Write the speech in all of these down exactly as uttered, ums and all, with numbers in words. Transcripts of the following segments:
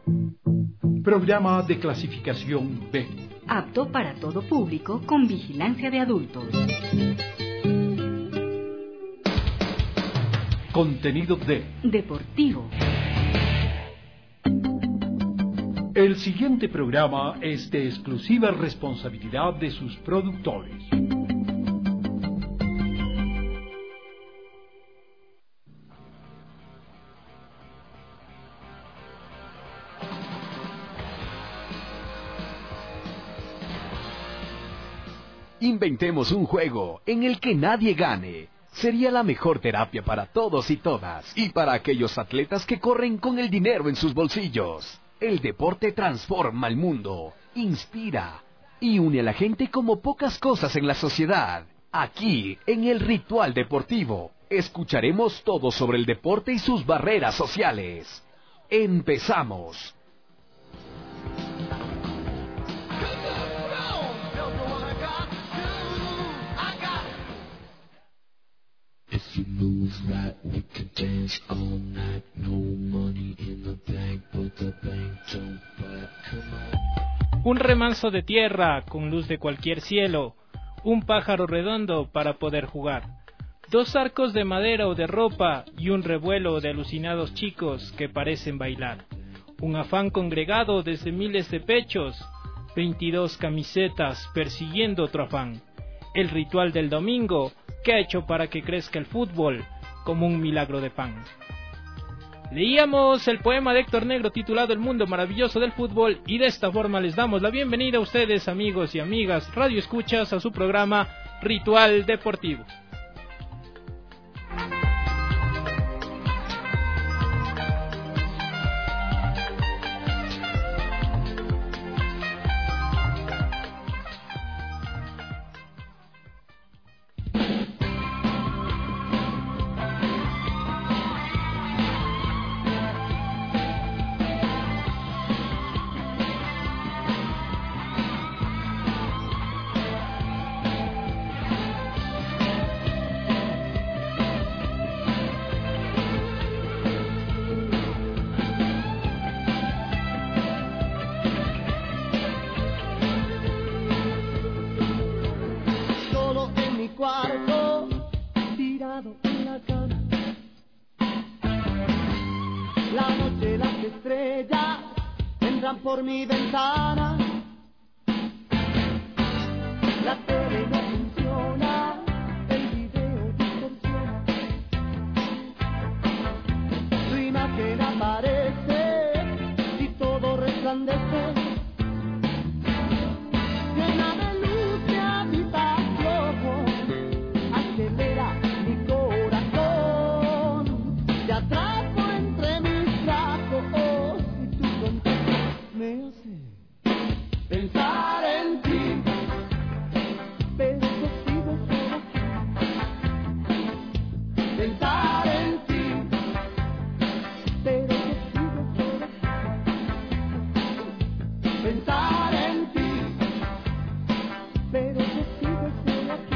Programa de clasificación B. Apto para todo público con vigilancia de adultos. Contenido D. Deportivo. El siguiente programa es de exclusiva responsabilidad de sus productores. Inventemos un juego en el que nadie gane. Sería la mejor terapia para todos y todas, y para aquellos atletas que corren con el dinero en sus bolsillos. El deporte transforma el mundo, inspira y une a la gente como pocas cosas en la sociedad. Aquí, en el Ritual Deportivo, escucharemos todo sobre el deporte y sus barreras sociales. ¡Empezamos! If you move right, we could dance all night. No money in the bank, but the bank don't bite. Come on. Un remanso de tierra con luz de cualquier cielo, un pájaro redondo para poder jugar, dos arcos de madera o de ropa y un revuelo de alucinados chicos que parecen bailar, un afán congregado desde miles de pechos, veintidós camisetas persiguiendo otro afán, el ritual del domingo que ha hecho para que crezca el fútbol como un milagro de pan. Leíamos el poema de Héctor Negro titulado El mundo maravilloso del fútbol, y de esta forma les damos la bienvenida a ustedes, amigos y amigas radio escuchas, a su programa Ritual Deportivo. Por mi ventana, la tele no funciona, el video distorsiona, tu imagen aparece y todo resplandece, llena de luz mi habitación, acelera mi corazón, te atrapo entre mis brazos y tu contacto me hace pensar en ti, pero yo sigo solo aquí. Pensar en ti, pero yo sigo solo aquí. Pensar en ti, pero yo sigo solo aquí.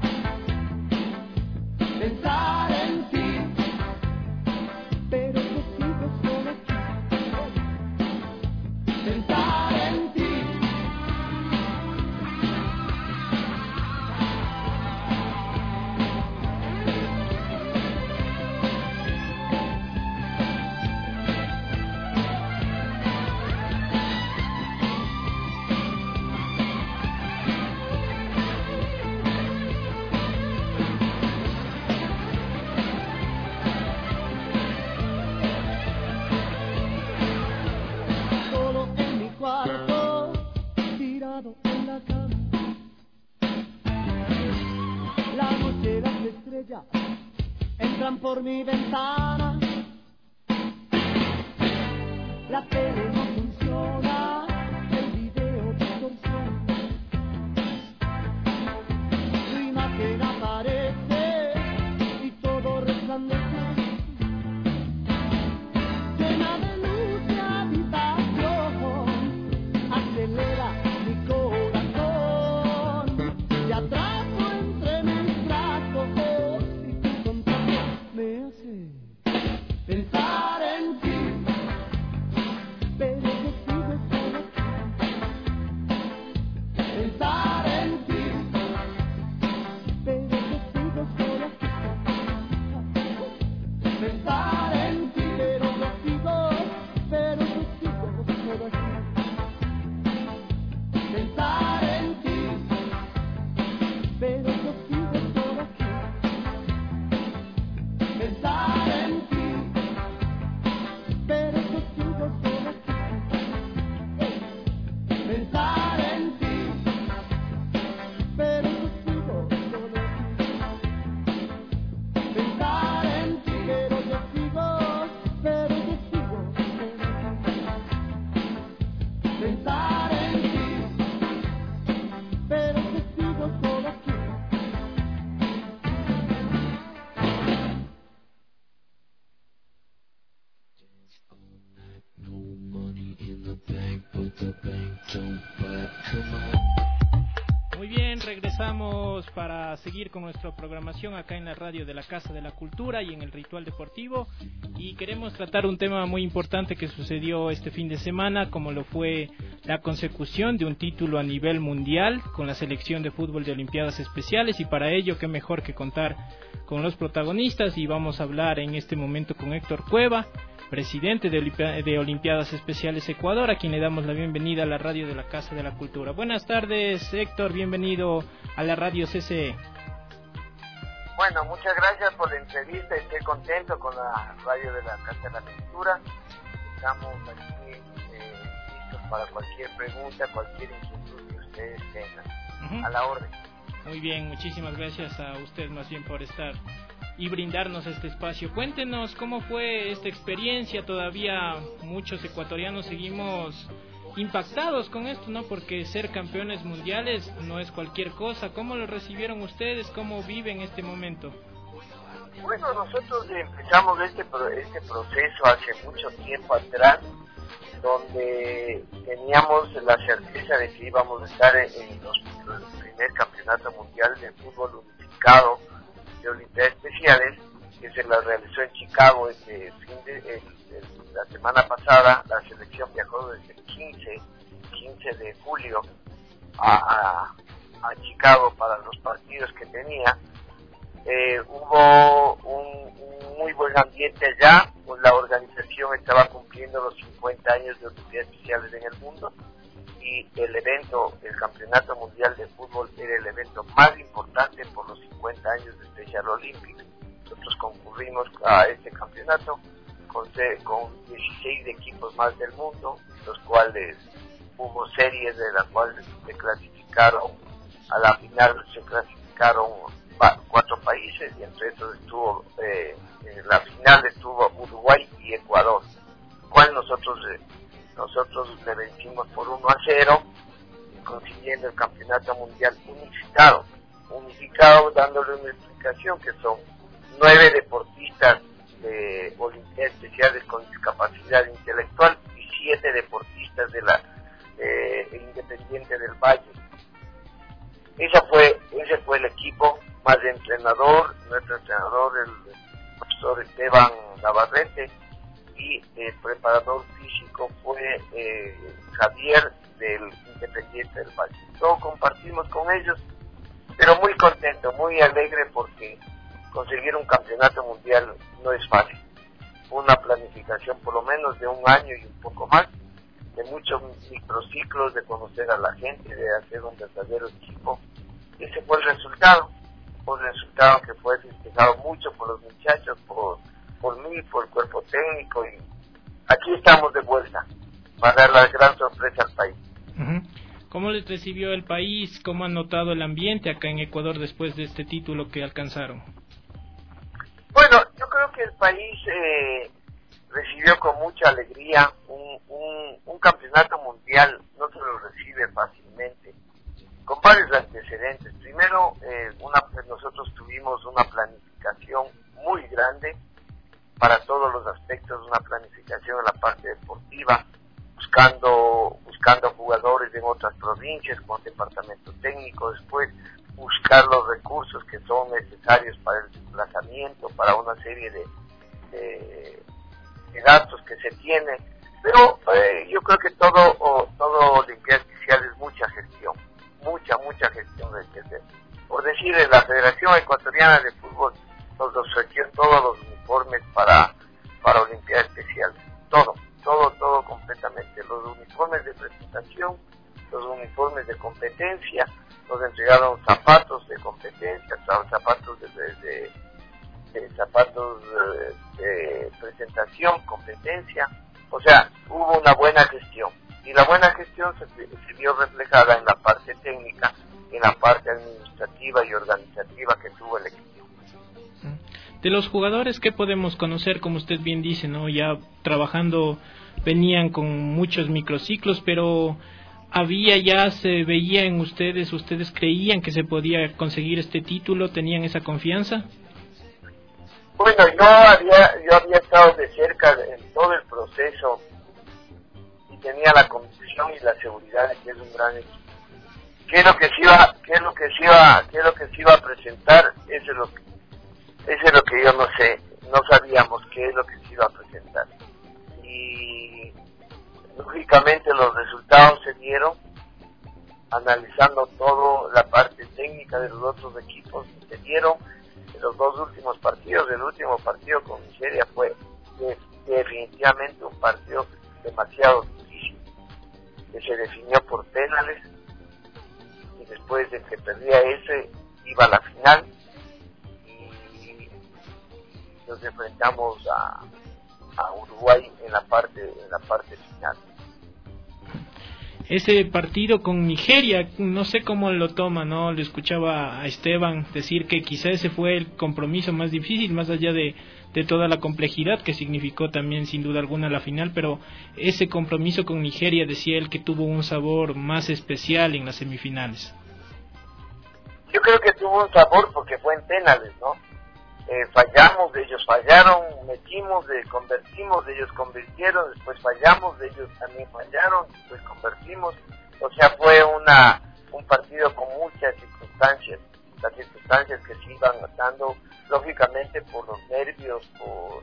Pensar en ti, pero yo sigo solo aquí. Pensar en ti. Solo en mi cuarto, tirado en la cama, la noche, las estrellas entran por mi ventana, la tele no funciona, el video distorsiona, tu imagen aparece y todo resplandece, llena de luz mi habitación, acelera mi corazón, te atrapo entre mis brazos y tu contacto me hace pensar en ti, pensar en ti, pero que sigo solo aquí. No money in the bank, but the bank don't buy. Come on. Muy bien, regresamos para seguir con nuestra programación acá en la radio de la Casa de la Cultura y en el Ritual Deportivo, y queremos tratar un tema muy importante que sucedió este fin de semana, como lo fue la consecución de un título a nivel mundial con la selección de fútbol de Olimpiadas Especiales, y para ello qué mejor que contar con los protagonistas, y vamos a hablar en este momento con Héctor Cueva, presidente de, Olimpi- de Olimpiadas Especiales Ecuador, a quien le damos la bienvenida a la radio de la Casa de la Cultura. Buenas tardes, Héctor, bienvenido a la radio C C E. Bueno, muchas gracias por la entrevista, estoy contento con la radio de la Casa de la Cultura. Estamos aquí eh, listos para cualquier pregunta, cualquier inquietud que ustedes tengan. Uh-huh. A la orden. Muy bien, muchísimas gracias a usted más bien por estar y brindarnos este espacio. Cuéntenos cómo fue esta experiencia. Todavía muchos ecuatorianos seguimos impactados con esto, ¿no? Porque ser campeones mundiales no es cualquier cosa. ¿Cómo lo recibieron ustedes? ¿Cómo viven este momento? Bueno, nosotros empezamos este, este proceso hace mucho tiempo atrás, donde teníamos la certeza de que íbamos a estar en los, el primer campeonato mundial de fútbol unificado de Olimpiadas Especiales, que se la realizó en Chicago este fin de, el, el, la semana pasada. La selección viajó desde el quince de julio a, a, a Chicago para los partidos que tenía. Eh, hubo un, un muy buen ambiente allá, pues la organización estaba cumpliendo los cincuenta años de Olimpiadas Especiales en el mundo, y el evento, el Campeonato Mundial de Fútbol, era el evento más importante por los cincuenta años de Special Olympics. Nosotros concurrimos a este campeonato con, con dieciséis equipos más del mundo, los cuales hubo series de las cuales se clasificaron, a la final se clasificaron cuatro países, y entre esos estuvo, eh, en la final estuvo Uruguay y Ecuador, cual nosotros eh, nosotros le vencimos por uno a cero, consiguiendo el campeonato mundial unificado, unificado dándole una explicación que son nueve deportistas de Olimpiadas Especiales con discapacidad intelectual y siete deportistas de la eh, Independiente del Valle. Esa fue, ese fue el equipo, más de entrenador, nuestro entrenador, el profesor Esteban Navarrete, y el preparador físico fue eh, Javier del Independiente del Valle. Todos compartimos con ellos, pero muy contento, muy alegre, porque conseguir un campeonato mundial no es fácil. Una planificación por lo menos de un año y un poco más, de muchos microciclos, de conocer a la gente, de hacer un verdadero equipo. Ese fue el resultado, fue el resultado que fue festejado mucho por los muchachos, por, por mí, por el cuerpo técnico, y aquí estamos de vuelta para dar la gran sorpresa al país. Uh-huh. ¿Cómo les recibió el país? ¿Cómo han notado el ambiente acá en Ecuador después de este título que alcanzaron? Bueno, yo creo que el país eh, recibió con mucha alegría un, un, un campeonato mundial, no se lo recibe fácilmente, con varios antecedentes. Primero, eh, una, nosotros tuvimos una planificación muy grande para todos los aspectos, una planificación en la parte deportiva, buscando buscando jugadores en otras provincias con departamento técnico, después buscar los recursos que son necesarios para el desplazamiento, para una serie de, de, de gastos que se tiene, pero eh, yo creo que todo o, todo Olimpiadas Especiales es mucha gestión, mucha, mucha gestión de que hacer. Por decir, la Federación Ecuatoriana de Fútbol nos ofreció todos los uniformes para, para Olimpiadas Especiales, todo, todo, todo completamente, los uniformes de presentación, los uniformes de competencia, nos entregaron zapatos de competencia, zapatos de, de, de, de zapatos de, de presentación, competencia, o sea, hubo una buena gestión, y la buena gestión se, se vio reflejada en la parte técnica, en la parte administrativa y organizativa que tuvo el equipo. De los jugadores, ¿qué podemos conocer? Como usted bien dice, ¿no? Ya trabajando venían con muchos microciclos, pero había ya, se veía en ustedes, ustedes creían que se podía conseguir este título, ¿tenían esa confianza? Bueno, yo había, yo había estado de cerca en todo el proceso y tenía la convicción y la seguridad de que es un gran equipo. ¿Qué es lo que se iba, qué es lo que se iba, qué es lo que se iba a presentar? Eso es lo que, eso es lo que yo no sé, no sabíamos qué es lo que se iba a presentar. Y lógicamente los resultados se dieron, analizando todo la parte técnica de los otros equipos, se dieron en los dos últimos partidos. El último partido con Nigeria fue de, definitivamente un partido demasiado difícil, que se definió por penales, y después de que perdía ese, iba a la final, y nos enfrentamos a, a Uruguay en la parte, en la parte final. Ese partido con Nigeria, no sé cómo lo toma, ¿no? Le escuchaba a Esteban decir que quizá ese fue el compromiso más difícil, más allá de, de toda la complejidad que significó también sin duda alguna la final, pero ese compromiso con Nigeria, decía él, que tuvo un sabor más especial en las semifinales. Yo creo que tuvo un sabor porque fue en penales, ¿no? Eh, fallamos, ellos fallaron, metimos, eh, convertimos, ellos convirtieron, después fallamos, ellos también fallaron, después convertimos. O sea, fue una un partido con muchas circunstancias, las circunstancias que se iban dando, lógicamente por los nervios, por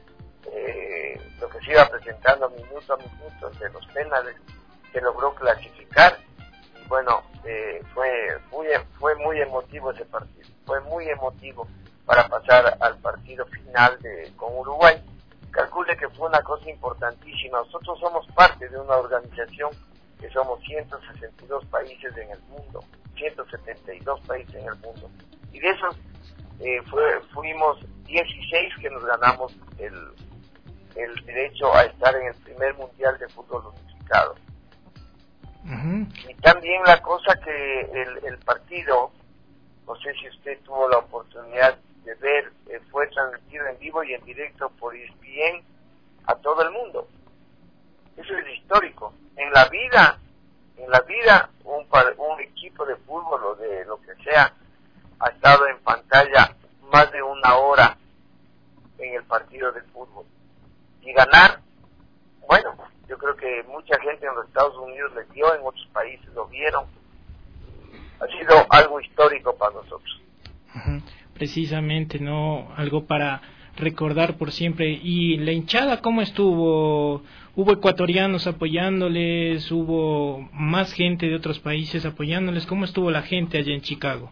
eh, lo que se iba presentando minuto a minuto de los penales, se logró clasificar. Y bueno, eh, fue muy fue muy emotivo ese partido, fue muy emotivo para pasar al partido final de con Uruguay. Calcule que fue una cosa importantísima. Nosotros somos parte de una organización que somos ciento sesenta y dos países en el mundo, ciento setenta y dos países en el mundo, y de esos eh, fue, fuimos dieciséis que nos ganamos el, el derecho a estar en el primer mundial de fútbol unificado. Uh-huh. Y también la cosa que el, el partido, no sé si usted tuvo la oportunidad de ver, eh, fue transmitido en vivo y en directo por E S P N a todo el mundo. Eso es histórico. En la vida, en la vida, un, un equipo de fútbol o de lo que sea ha estado en pantalla más de una hora en el partido de fútbol. Y ganar, bueno, yo creo que mucha gente en los Estados Unidos le dio, en otros países lo vieron. Ha sido algo histórico para nosotros. Uh-huh. Precisamente, ¿no? Algo para recordar por siempre. ¿Y la hinchada cómo estuvo? ¿Hubo ecuatorianos apoyándoles? ¿Hubo más gente de otros países apoyándoles? ¿Cómo estuvo la gente allá en Chicago?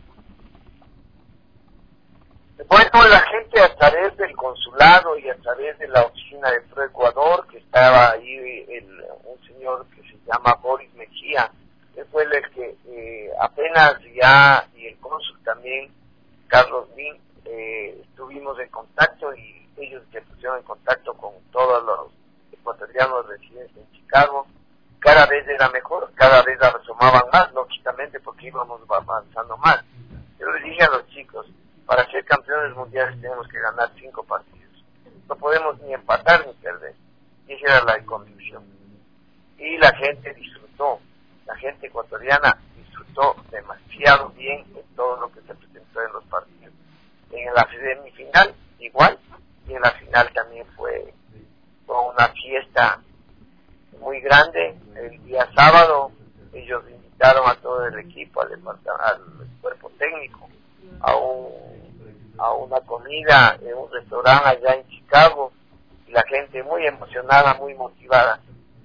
Bueno, la gente a través del consulado y a través de la oficina de Pro Ecuador, que estaba ahí el, un señor que se llama Boris Mejía, que fue el que eh, apenas ya, y el cónsul también, Carlos Lin, eh, estuvimos en contacto, y ellos se pusieron en contacto con todos los ecuatorianos residentes en Chicago. Cada vez era mejor, cada vez asomaban más, lógicamente, porque íbamos avanzando más. Yo les dije a los chicos, para ser campeones mundiales tenemos que ganar cinco partidos. No podemos ni empatar ni perder. Y esa era la convicción. Y la gente disfrutó, la gente ecuatoriana disfrutó demasiado bien en todo lo que se presentó en los partidos. En la semifinal igual, y en la final también fue, fue una fiesta muy grande. El día sábado ellos invitaron a todo el equipo, al, al cuerpo técnico, a un a una comida en un restaurante allá en Chicago, y la gente muy emocionada, muy motivada.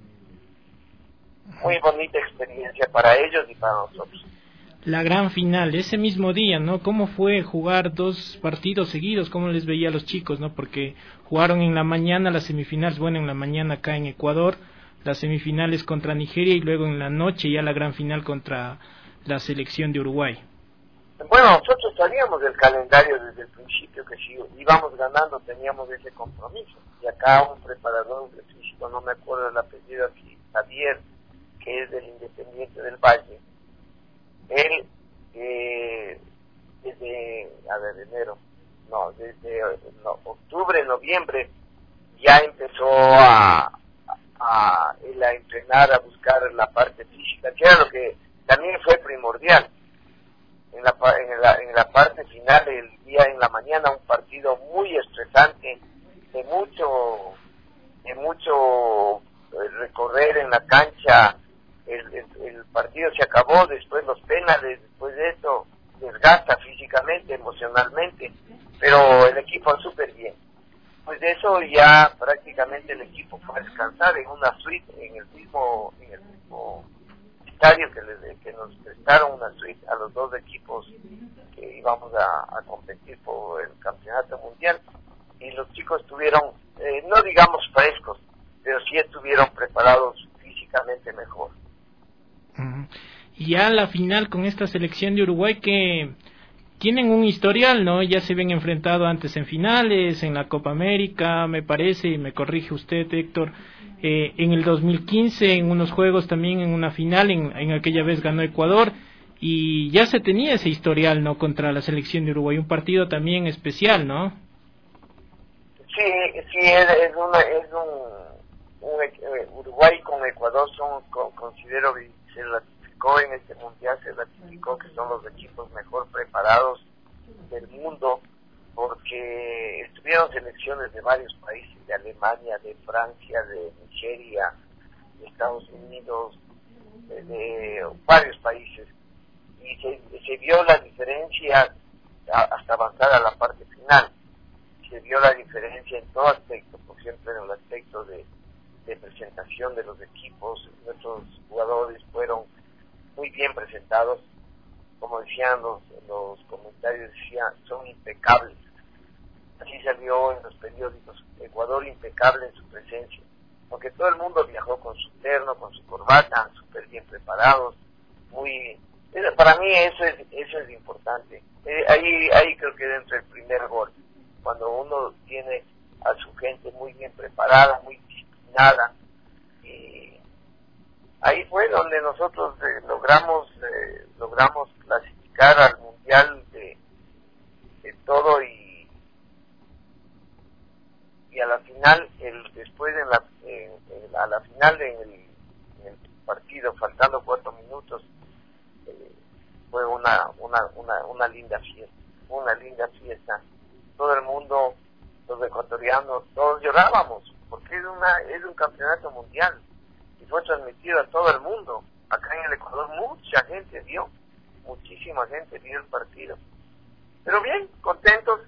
Muy bonita experiencia para ellos y para nosotros. La gran final, ese mismo día, ¿no? ¿Cómo fue jugar dos partidos seguidos? ¿Cómo les veía a los chicos, no? Porque jugaron en la mañana las semifinales, bueno, en la mañana acá en Ecuador, las semifinales contra Nigeria, y luego en la noche ya la gran final contra la selección de Uruguay. Bueno, nosotros sabíamos del calendario desde el principio, que si íbamos ganando teníamos ese compromiso. Y acá un preparador de físico, no me acuerdo el apellido aquí, Javier, que es del Independiente del Valle, él eh, desde, a ver, enero, no, desde no, octubre, noviembre, ya empezó a, a, el a entrenar, a buscar la parte física, que era lo que también fue primordial. En la, en la, en la parte final del día, en la mañana, un partido muy estresante, de mucho, de mucho recorrer en la cancha. El, el, el partido se acabó, después los penales, después de eso desgasta físicamente, emocionalmente, pero el equipo súper bien. Pues de eso ya prácticamente el equipo fue a descansar en una suite, en el mismo, en el mismo estadio que, les, que nos prestaron una suite a los dos equipos que íbamos a, a competir por el campeonato mundial, y los chicos estuvieron, eh, no digamos frescos, pero sí estuvieron preparados físicamente mejor. Y ya la final con esta selección de Uruguay, que tienen un historial, ¿no? Ya se habían enfrentado antes en finales, en la Copa América, me parece, y me corrige usted, Héctor, eh, en el dos mil quince, en unos juegos también, en una final, en, en aquella vez ganó Ecuador, y ya se tenía ese historial, ¿no? Contra la selección de Uruguay, un partido también especial, ¿no? Sí, sí, es, es, una, es un, un eh, Uruguay con Ecuador son, con, considero que se ratificó en este mundial, se ratificó que son los equipos mejor preparados del mundo, porque estuvieron selecciones de varios países, de Alemania, de Francia, de Nigeria, de Estados Unidos, de, de varios países, y se, se vio la diferencia a, hasta avanzar a la parte final. Se vio la diferencia en todo aspecto, por ejemplo en el aspecto de, de presentación de los equipos. Nuestros jugadores fueron muy bien presentados, como decían los, los comentarios, decían, son impecables. Así salió en los periódicos, Ecuador impecable en su presencia, porque todo el mundo viajó con su terno, con su corbata, súper bien preparados, muy... Para mí eso es, eso es importante. Eh, ahí, ahí creo que dentro del primer gol, cuando uno tiene a su gente muy bien preparada, muy disciplinada, y ahí fue donde nosotros eh, logramos eh, logramos clasificar al mundial de, de todo, y y a la final, el después en la, en, en, a la final en el, en el partido, faltando cuatro minutos, eh, fue una, una una una linda fiesta, una linda fiesta. Todo el mundo, los ecuatorianos, todos llorábamos, porque es una es un campeonato mundial y fue transmitido a todo el mundo. Acá en el Ecuador mucha gente vio, muchísima gente vio el partido. Pero bien, contentos,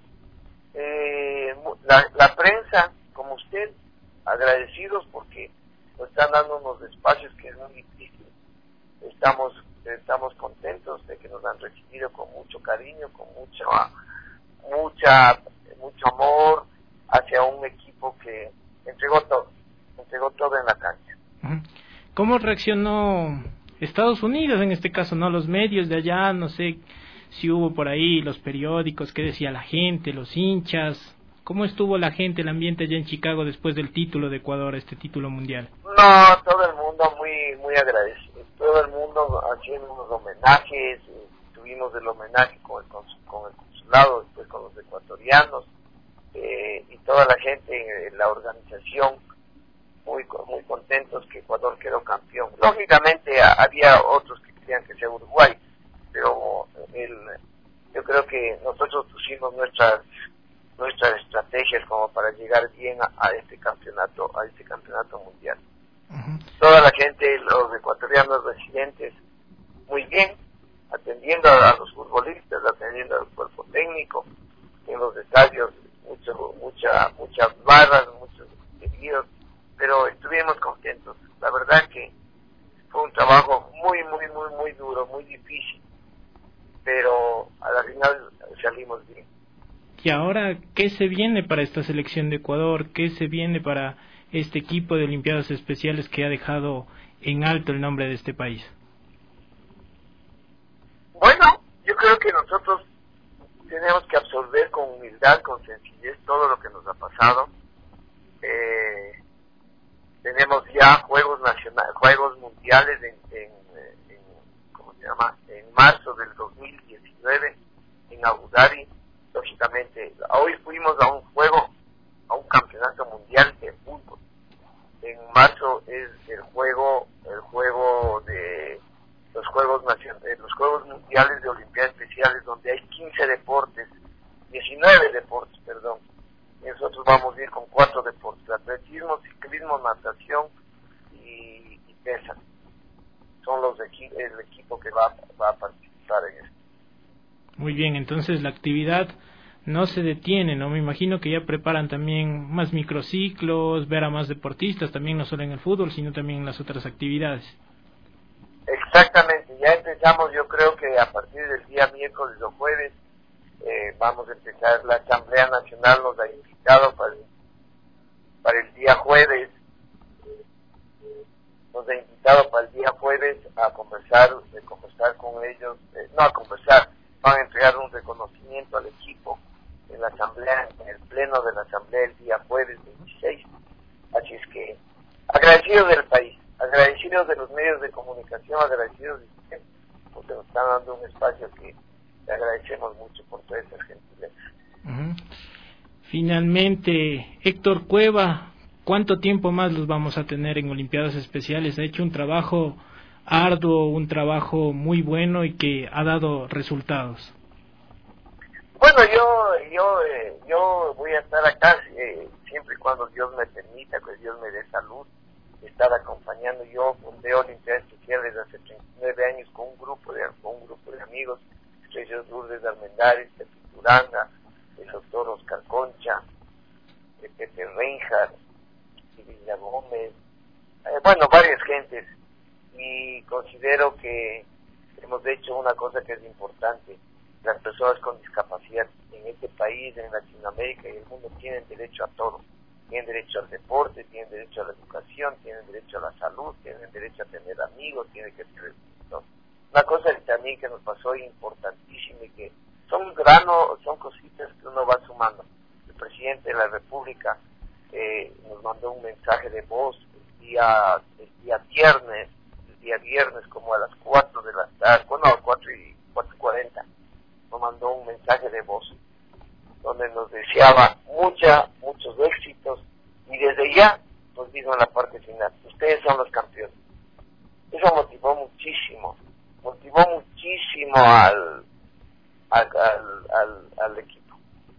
eh, la, la prensa, como usted, agradecidos porque nos están dando unos espacios que es muy difícil. Estamos, estamos contentos de que nos han recibido con mucho cariño, con mucho... mucha mucho amor hacia un equipo que entregó todo, entregó todo en la cancha. ¿Cómo reaccionó Estados Unidos en este caso, no? Los medios de allá, no sé si hubo por ahí los periódicos, qué decía la gente, los hinchas, ¿cómo estuvo la gente, el ambiente allá en Chicago después del título de Ecuador, este título mundial? No, todo el mundo muy muy agradecido, todo el mundo haciendo unos homenajes, tuvimos el homenaje con el, con el consulado, después con los ecuatorianos, eh, y toda la gente en la organización muy muy contentos que Ecuador quedó campeón. Lógicamente a, había otros que querían que sea Uruguay, pero el, yo creo que nosotros pusimos nuestras nuestras estrategias como para llegar bien a, a este campeonato a este campeonato mundial. Uh-huh. Toda la gente, los ecuatorianos residentes, muy bien, atendiendo a, a los futbolistas, atendiendo al cuerpo técnico, en los estadios, mucho, mucha, muchas barras, muchos heridos, pero estuvimos contentos. La verdad que fue un trabajo muy, muy, muy, muy duro, muy difícil, pero a la final salimos bien. Y ahora, ¿qué se viene para esta selección de Ecuador? ¿Qué se viene para este equipo de Olimpiadas Especiales que ha dejado en alto el nombre de este país? Bueno, yo creo que nosotros tenemos que absorber con humildad, con sencillez todo lo que nos ha pasado. Eh, tenemos ya juegos nacionales, juegos mundiales en, en, en, ¿cómo se llama? En marzo del dos mil diecinueve en Abu Dhabi. Lógicamente, hoy fuimos a un juego, a un campeonato mundial de fútbol en marzo César. Son los equi- el equipo que va, va a participar en esto. Muy bien, entonces la actividad no se detiene, ¿no? Me imagino que ya preparan también más microciclos, ver a más deportistas, también no solo en el fútbol, sino también en las otras actividades. Exactamente, ya empezamos, yo creo que a partir del día miércoles o jueves eh, vamos a empezar. La Asamblea Nacional nos ha invitado para el, para el día jueves, nos ha invitado para el día jueves a conversar, de conversar con ellos, eh, no a conversar, van a entregar un reconocimiento al equipo en la asamblea, en el pleno de la asamblea el día jueves veintiséis. Así es que agradecidos del país, agradecidos de los medios de comunicación, agradecidos de ustedes, porque nos están dando un espacio que le agradecemos mucho por todas esas gentilezas. Uh-huh. Finalmente, Héctor Cueva, ¿cuánto tiempo más los vamos a tener en Olimpiadas Especiales? Ha hecho un trabajo arduo, un trabajo muy bueno y que ha dado resultados. Bueno, yo yo eh, yo voy a estar acá eh, siempre y cuando Dios me permita, que Dios me dé salud, estar acompañando. Yo fundé Olimpiadas Especiales hace treinta y nueve años con un grupo de con un grupo de amigos, Estrellas Lourdes Armendáriz, Pepe Turanga, el doctor Oscar Concha, el Pepe Reinhardt, Villa Gómez, eh, bueno, varias gentes, y considero que hemos hecho una cosa que es importante. Las personas con discapacidad en este país, en Latinoamérica y el mundo tienen derecho a todo. Tienen derecho al deporte, tienen derecho a la educación, tienen derecho a la salud, tienen derecho a tener amigos, tienen que tener... ¿no? Una cosa que también que nos pasó importantísima y que son granos, son cositas que uno va sumando. El presidente de la República eh, nos mandó un mensaje de voz el día, el día viernes, el día viernes como a las cuatro de la tarde, bueno, a cuatro y cuarenta. Nos mandó un mensaje de voz donde nos deseaba mucha, muchos éxitos y desde ya nos dijo en la parte final, ustedes son los campeones. Eso motivó muchísimo, motivó muchísimo al, al, al, al, al equipo.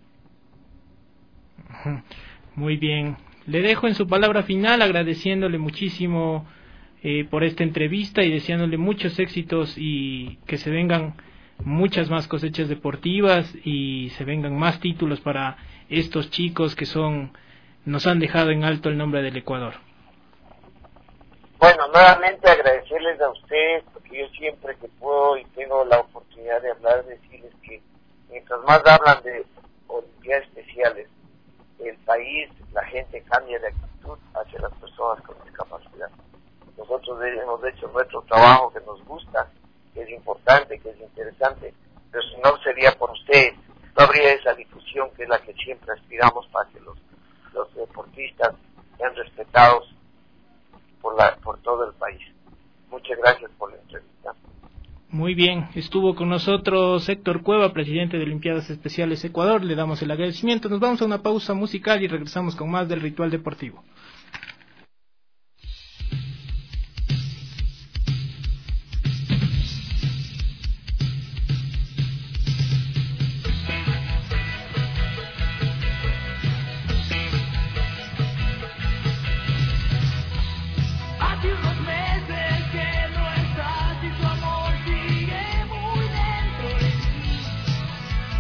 Muy bien, le dejo en su palabra final agradeciéndole muchísimo eh, por esta entrevista y deseándole muchos éxitos y que se vengan muchas más cosechas deportivas y se vengan más títulos para estos chicos que son nos han dejado en alto el nombre del Ecuador. Bueno, nuevamente agradecerles a ustedes, porque yo siempre que puedo y tengo la oportunidad de hablar, decirles que mientras más hablan de Olimpiadas Especiales, el país, la gente cambia de actitud hacia las personas con discapacidad. Nosotros hemos hecho nuestro trabajo que nos gusta, que es importante, que es interesante, pero si no sería por ustedes, no habría esa difusión que es la que siempre aspiramos para que los, los deportistas sean respetados por, la, por todo el país. Muchas gracias por la entrevista. Muy bien, estuvo con nosotros Héctor Cueva, presidente de Olimpiadas Especiales Ecuador, le damos el agradecimiento, nos vamos a una pausa musical y regresamos con más del Ritual Deportivo.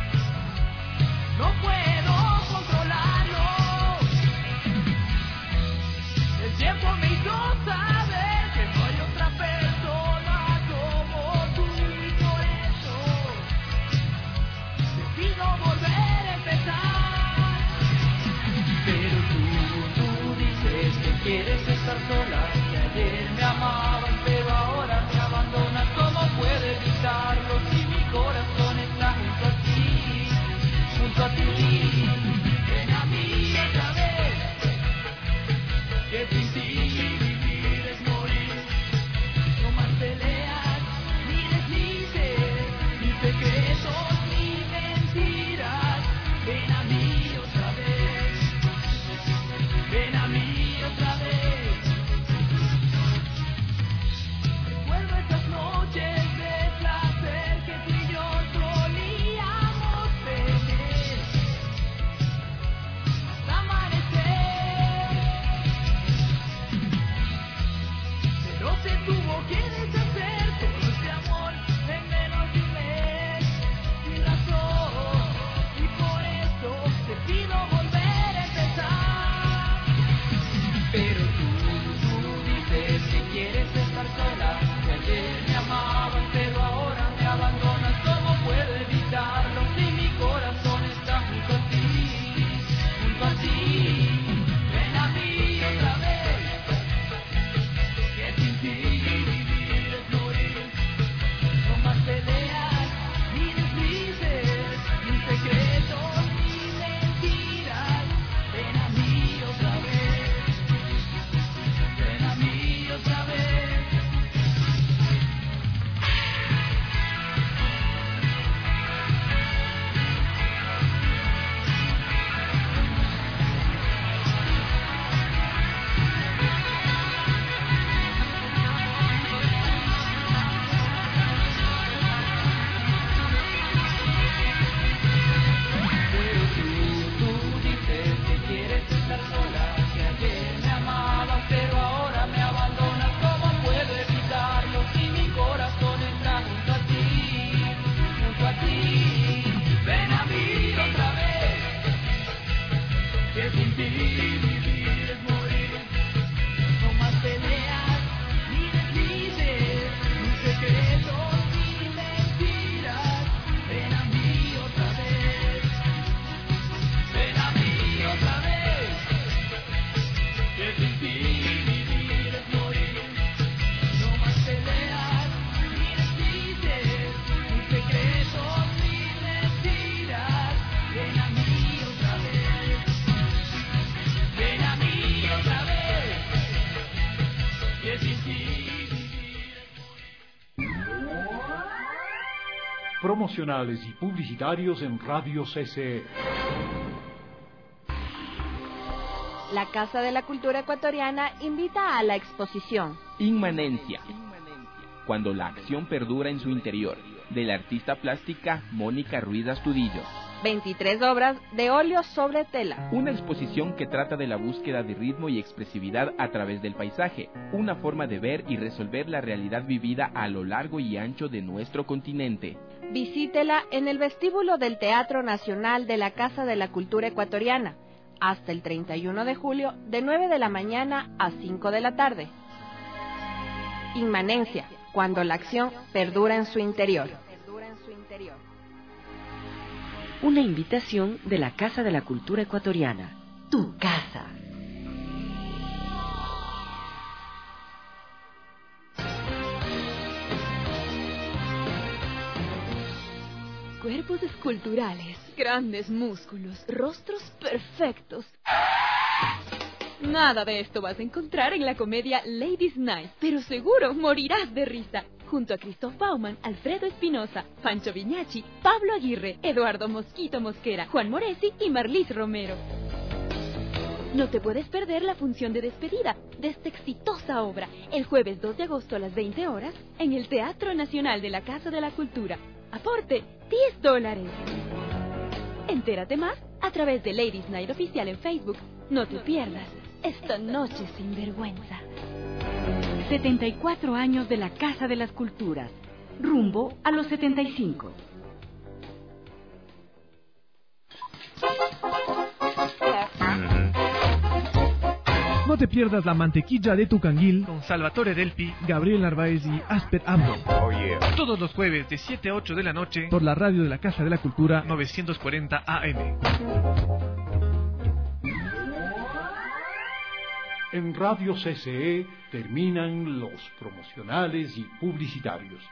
No puedo controlarlo. se tuvo que deshacer todo este amor en menos de un mes, sin razón, y por eso te pido volver a empezar. Pero tú, tú dices que quieres estar sola, que ayer me amabas pero ahora me abandonas. ¿Cómo puedo evitarlo si mi corazón está junto a ti, junto a ti? Ven a mí otra vez, que sin ti vivir es morir. No más peleas, ni deslices, ni secretos, ni mentiras. Ven a mí otra vez, ven a mí otra vez. Pero tú, tú dices que quieres estar sola, que ayer me amabas pero ahora me abandonas. ¿Cómo puedo evitarlo si mi corazón está junto a ti, junto a ti? Ven a mí otra vez, que sin ti vivir es morir. No más peleas, ni deslices, ni secretos, ni mentiras. Ven a mí otra vez, ven a mí otra vez, que sin ti vivir es morir. No más peleas, ni deslices, ni secretos, ni mentiras. Ven a mí otra vez, ven a mí otra vez, que sin ti vivir es Promocionales y publicitarios en Radio C C E. La Casa de la Cultura Ecuatoriana invita a la exposición Inmanencia, cuando la acción perdura en su interior, de la artista plástica Mónica Ruiz Astudillo. veintitrés obras de óleo sobre tela. Una exposición que trata de la búsqueda de ritmo y expresividad a través del paisaje, una forma de ver y resolver la realidad vivida a lo largo y ancho de nuestro continente. Visítela en el vestíbulo del Teatro Nacional de la Casa de la Cultura Ecuatoriana, hasta el treinta y uno de julio, de nueve de la mañana a cinco de la tarde. Inmanencia, cuando la acción perdura en su interior. Una invitación de la Casa de la Cultura Ecuatoriana. Tu casa. Cuerpos esculturales, grandes músculos, rostros perfectos. Nada de esto vas a encontrar en la comedia Ladies Night, pero seguro morirás de risa. Junto a Christoph Baumann, Alfredo Espinosa, Pancho Viñachi, Pablo Aguirre, Eduardo Mosquito Mosquera, Juan Moresi y Marlis Romero. No te puedes perder la función de despedida de esta exitosa obra, el jueves dos de agosto a las veinte horas, en el Teatro Nacional de la Casa de la Cultura. Aporte diez dólares. Entérate más a través de Ladies Night Oficial en Facebook. No te pierdas esta noche sin vergüenza. setenta y cuatro años de la Casa de las Culturas, rumbo a los setenta y cinco. No te pierdas la mantequilla de tu canguil con Salvatore Delpi, Gabriel Narváez y Asper Abdo. Oh, yeah. Todos los jueves de siete a ocho de la noche por la radio de la Casa de la Cultura novecientos cuarenta A M. En Radio C C E terminan los promocionales y publicitarios.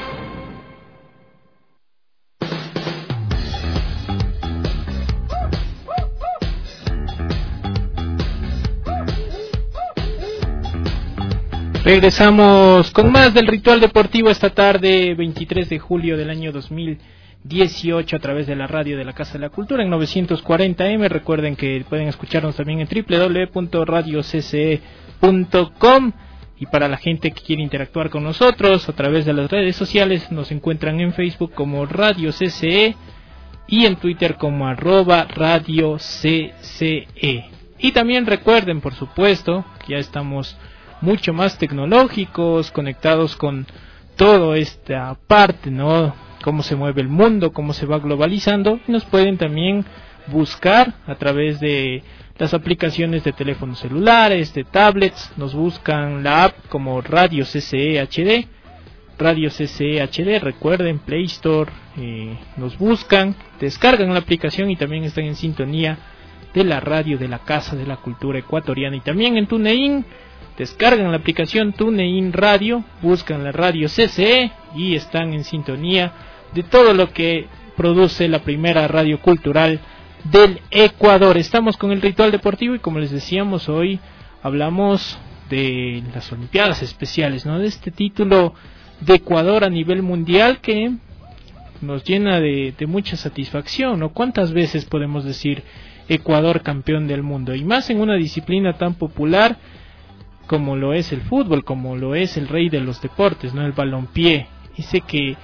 Regresamos con más del Ritual Deportivo esta tarde, veintitrés de julio del año dos mil dieciocho, a través de la radio de la Casa de la Cultura en novecientos cuarenta eme. Recuerden que pueden escucharnos también en doble u doble u doble u punto radio c c e punto com. Y para la gente que quiere interactuar con nosotros a través de las redes sociales, nos encuentran en Facebook como Radio C C E y en Twitter como arroba Radio C C E. Y también recuerden, por supuesto, que ya estamos mucho más tecnológicos, conectados con toda esta parte, ¿no? Cómo se mueve el mundo, cómo se va globalizando. Y nos pueden también buscar a través de las aplicaciones de teléfonos celulares, de tablets. Nos buscan la app como Radio C C E H D, Radio C C E H D, recuerden, Play Store, eh, nos buscan, descargan la aplicación y también están en sintonía de la radio de la Casa de la Cultura Ecuatoriana. Y también en TuneIn, descargan la aplicación TuneIn Radio, buscan la Radio C C E y están en sintonía de todo lo que produce la primera radio cultural del Ecuador. Estamos con el ritual deportivo y como les decíamos, hoy hablamos de las Olimpiadas Especiales, ¿no? De este título de Ecuador a nivel mundial que nos llena de, de mucha satisfacción, ¿no? ¿Cuántas veces podemos decir Ecuador campeón del mundo? Y más en una disciplina tan popular como lo es el fútbol, como lo es el rey de los deportes, ¿no? El balompié. Y sé que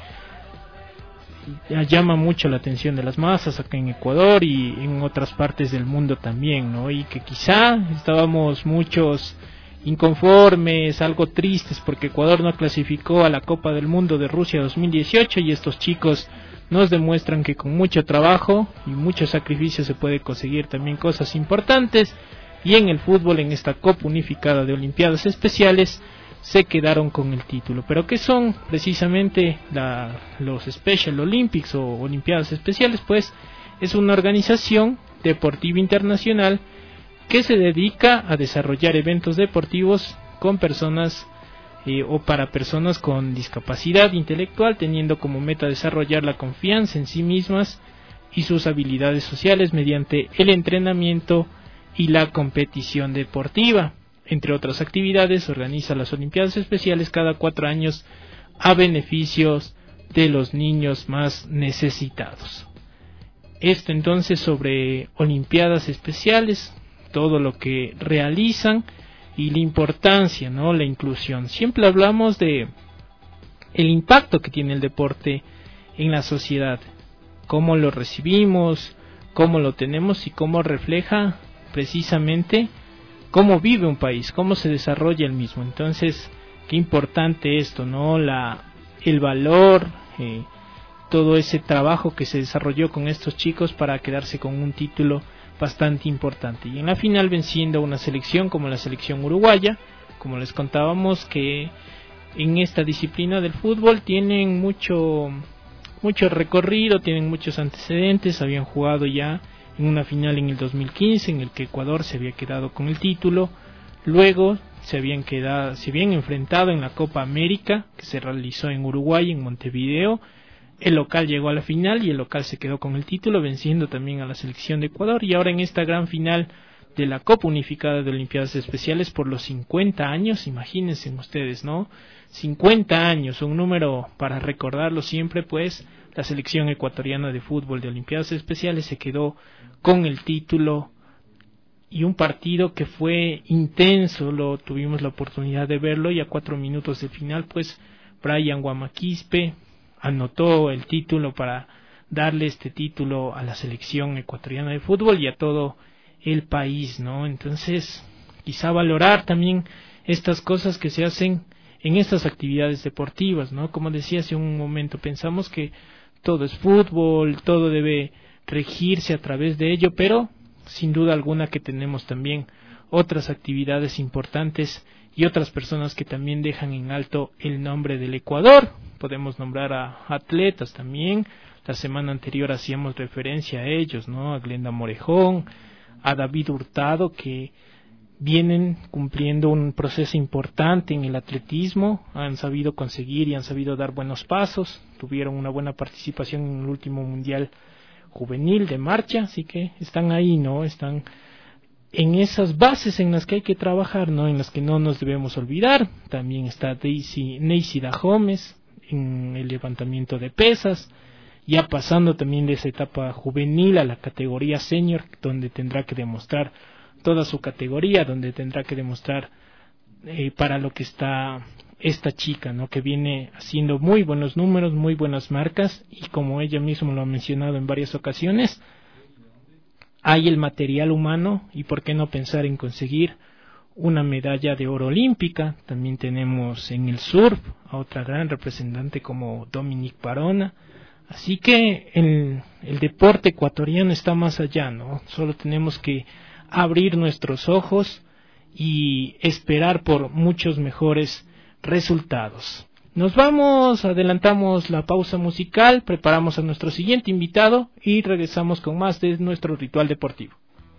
llama mucho la atención de las masas acá en Ecuador y en otras partes del mundo también, ¿no? Y que quizá estábamos muchos inconformes, algo tristes porque Ecuador no clasificó a la Copa del Mundo de Rusia dos mil dieciocho y estos chicos nos demuestran que con mucho trabajo y mucho sacrificio se puede conseguir también cosas importantes. Y en el fútbol, en esta Copa Unificada de Olimpiadas Especiales, se quedaron con el título. Pero ¿qué son precisamente la, los Special Olympics o Olimpiadas Especiales? Pues es una organización deportiva internacional que se dedica a desarrollar eventos deportivos con personas eh, o para personas con discapacidad intelectual, teniendo como meta desarrollar la confianza en sí mismas y sus habilidades sociales mediante el entrenamiento y la competición deportiva. Entre otras actividades, organiza las Olimpiadas Especiales cada cuatro años a beneficios de los niños más necesitados. Esto entonces sobre Olimpiadas Especiales, todo lo que realizan y la importancia, ¿no? La inclusión. Siempre hablamos de el impacto que tiene el deporte en la sociedad, cómo lo recibimos, cómo lo tenemos y cómo refleja precisamente cómo vive un país, cómo se desarrolla el mismo. Entonces, qué importante esto, ¿no? La, el valor, eh, todo ese trabajo que se desarrolló con estos chicos para quedarse con un título bastante importante. Y en la final venciendo a una selección como la selección uruguaya, como les contábamos que en esta disciplina del fútbol tienen mucho, mucho recorrido, tienen muchos antecedentes, habían jugado ya en una final en el dos mil quince en el que Ecuador se había quedado con el título, luego se habían quedado, se habían enfrentado en la Copa América que se realizó en Uruguay, en Montevideo. El local llegó a la final y el local se quedó con el título, venciendo también a la selección de Ecuador. Y ahora en esta gran final de la Copa Unificada de Olimpiadas Especiales por los cincuenta años, imagínense ustedes, ¿no? cincuenta años, un número para recordarlo siempre, pues la selección ecuatoriana de fútbol de Olimpiadas Especiales se quedó con el título y un partido que fue intenso, lo tuvimos la oportunidad de verlo y a cuatro minutos del final, pues Brian Guamaquispe anotó el título para darle este título a la selección ecuatoriana de fútbol y a todo el país, ¿no? Entonces, quizá valorar también estas cosas que se hacen en estas actividades deportivas, ¿no? Como decía hace un momento, pensamos que todo es fútbol, todo debe regirse a través de ello, pero sin duda alguna que tenemos también otras actividades importantes y otras personas que también dejan en alto el nombre del Ecuador. Podemos nombrar a atletas también. La semana anterior hacíamos referencia a ellos, ¿no? A Glenda Morejón, a David Hurtado, que vienen cumpliendo un proceso importante en el atletismo, han sabido conseguir y han sabido dar buenos pasos, tuvieron una buena participación en el último mundial juvenil de marcha, así que están ahí, ¿no? Están en esas bases en las que hay que trabajar, ¿no? En las que no nos debemos olvidar. También está Daisy Neisida Gómez en el levantamiento de pesas, ya pasando también de esa etapa juvenil a la categoría senior, donde tendrá que demostrar toda su categoría, donde tendrá que demostrar eh, para lo que está esta chica, ¿no? Que viene haciendo muy buenos números, muy buenas marcas, y como ella misma lo ha mencionado en varias ocasiones, hay el material humano y por qué no pensar en conseguir una medalla de oro olímpica. También tenemos en el surf a otra gran representante como Dominique Parona. Así que el, el deporte ecuatoriano está más allá, ¿no? Solo tenemos que abrir nuestros ojos y esperar por muchos mejores resultados. Nos vamos, adelantamos la pausa musical, preparamos a nuestro siguiente invitado y regresamos con más de nuestro ritual deportivo.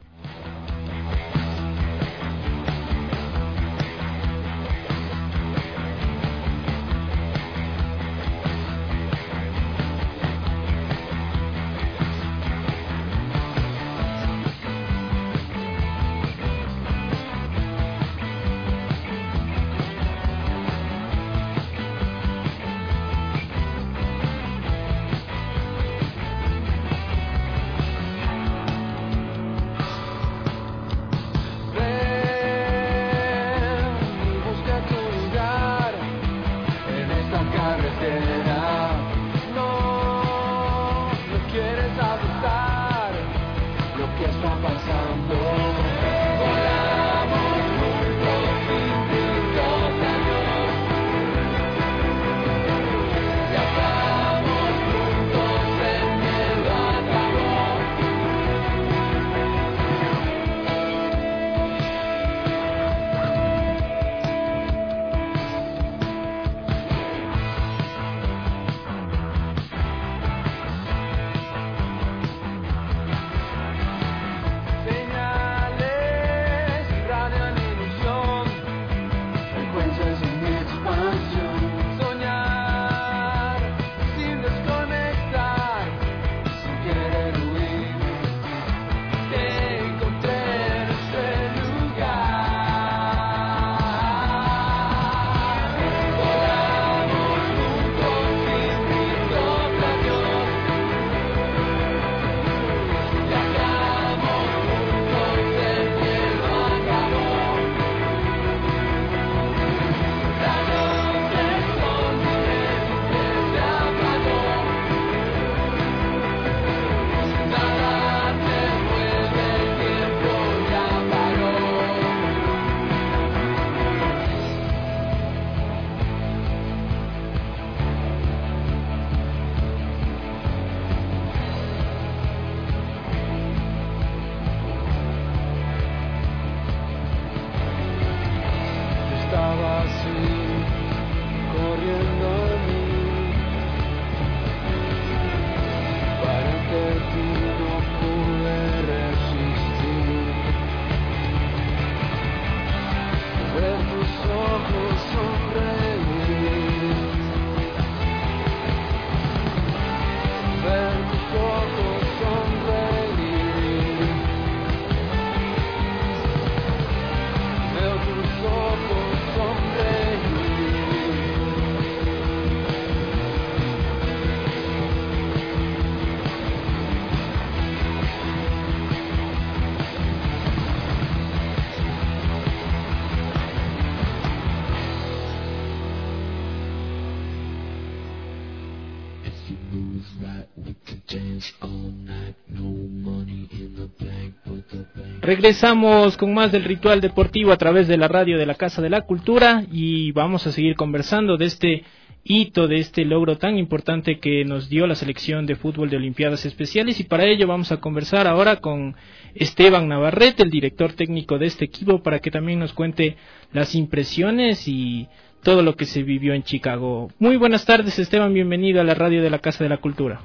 Regresamos con más del ritual deportivo a través de la radio de la Casa de la Cultura y vamos a seguir conversando de este hito, de este logro tan importante que nos dio la selección de fútbol de Olimpiadas Especiales, y para ello vamos a conversar ahora con Esteban Navarrete, el director técnico de este equipo, para que también nos cuente las impresiones y todo lo que se vivió en Chicago. Muy buenas tardes, Esteban, bienvenido a la radio de la Casa de la Cultura.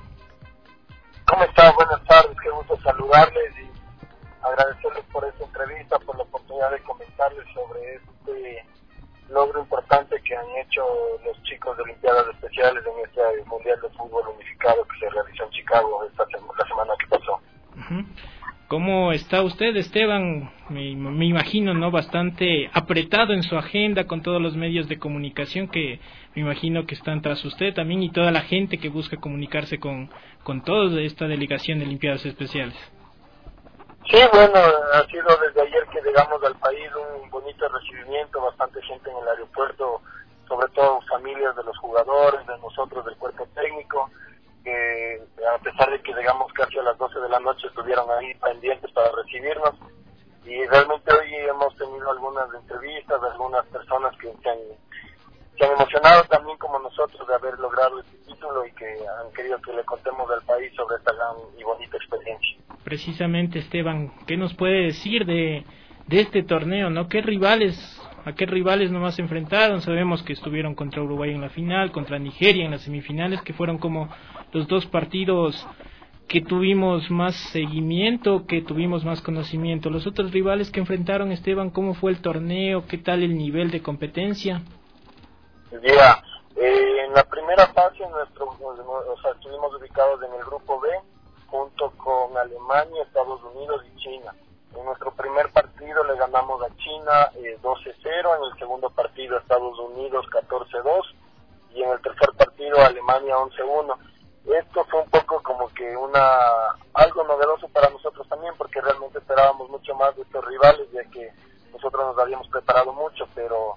¿Cómo está? Buenas tardes, qué gusto saludarles y agradecerles por esta entrevista, por la oportunidad de comentarles sobre este logro importante que han hecho los chicos de Olimpiadas Especiales en este Mundial de Fútbol Unificado que se realizó en Chicago esta sema, la semana que pasó. Uh-huh. ¿Cómo está usted, Esteban? Me, me imagino, ¿no? Bastante apretado en su agenda con todos los medios de comunicación que me imagino que están tras usted también y toda la gente que busca comunicarse con, con todos de esta delegación de Olimpiadas Especiales. Sí, bueno, ha sido desde ayer que llegamos al país un bonito recibimiento, bastante gente en el aeropuerto, sobre todo familias de los jugadores, de nosotros, del cuerpo técnico, que a pesar de que llegamos casi a las doce de la noche estuvieron ahí pendientes para recibirnos, y realmente hoy hemos tenido algunas entrevistas de algunas personas que se han, se han emocionado también como nosotros de haber logrado este título y que han querido que le contemos al país sobre esta gran y bonita experiencia. Precisamente, Esteban, ¿qué nos puede decir de, de este torneo, no? ¿Qué rivales, a qué rivales nomás se enfrentaron? Sabemos que estuvieron contra Uruguay en la final, contra Nigeria en las semifinales, que fueron como los dos partidos que tuvimos más seguimiento, que tuvimos más conocimiento. Los otros rivales que enfrentaron, Esteban, ¿cómo fue el torneo? ¿Qué tal el nivel de competencia? Ya, yeah. eh, en la primera fase nuestro, o sea, estuvimos ubicados en el grupo B junto con Alemania, Estados Unidos y China. En nuestro primer partido le ganamos a China eh, doce cero, en el segundo partido a Estados Unidos catorce dos y en el tercer partido a Alemania once uno. Esto fue un poco como que una algo novedoso para nosotros también, porque realmente esperábamos mucho más de estos rivales, ya que nosotros nos habíamos preparado mucho, pero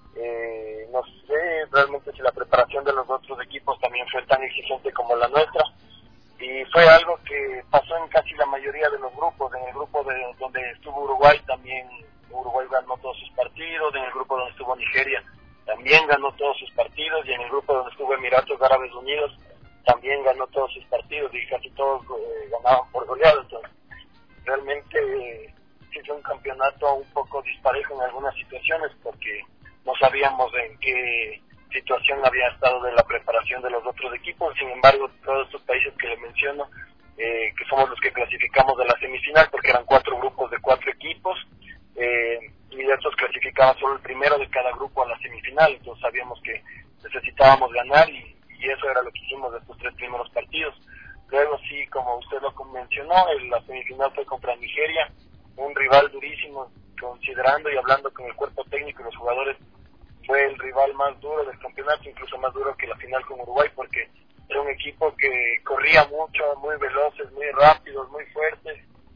eh, no sé realmente si la preparación de los otros equipos también fue tan exigente como la nuestra, y fue algo que pasó en casi la mayoría de los grupos. En el grupo de donde estuvo Uruguay también Uruguay ganó todos sus partidos, en el grupo donde estuvo Nigeria también ganó todos sus partidos, y en el grupo donde estuvo Emiratos Árabes Unidos también ganó todos sus partidos, y casi todos eh, ganaban por goleado. Entonces realmente eh, sí fue un campeonato un poco disparejo en algunas situaciones, porque no sabíamos en qué situación había estado de la preparación de los otros equipos. Sin embargo, todos estos países que le menciono, eh, que somos los que clasificamos de la semifinal, porque eran cuatro grupos de cuatro equipos, eh, y de estos clasificaba solo el primero de cada grupo a la semifinal. Entonces sabíamos que necesitábamos ganar, y y eso era lo que hicimos de estos tres primeros partidos. Luego sí, como usted lo mencionó, en la semifinal fue contra Nigeria, un rival durísimo, considerando y hablando con el cuerpo técnico y los jugadores, fue el rival más duro del campeonato, incluso más duro que la final con Uruguay, porque era un equipo que corría mucho, muy veloces, muy rápidos, muy fuertes,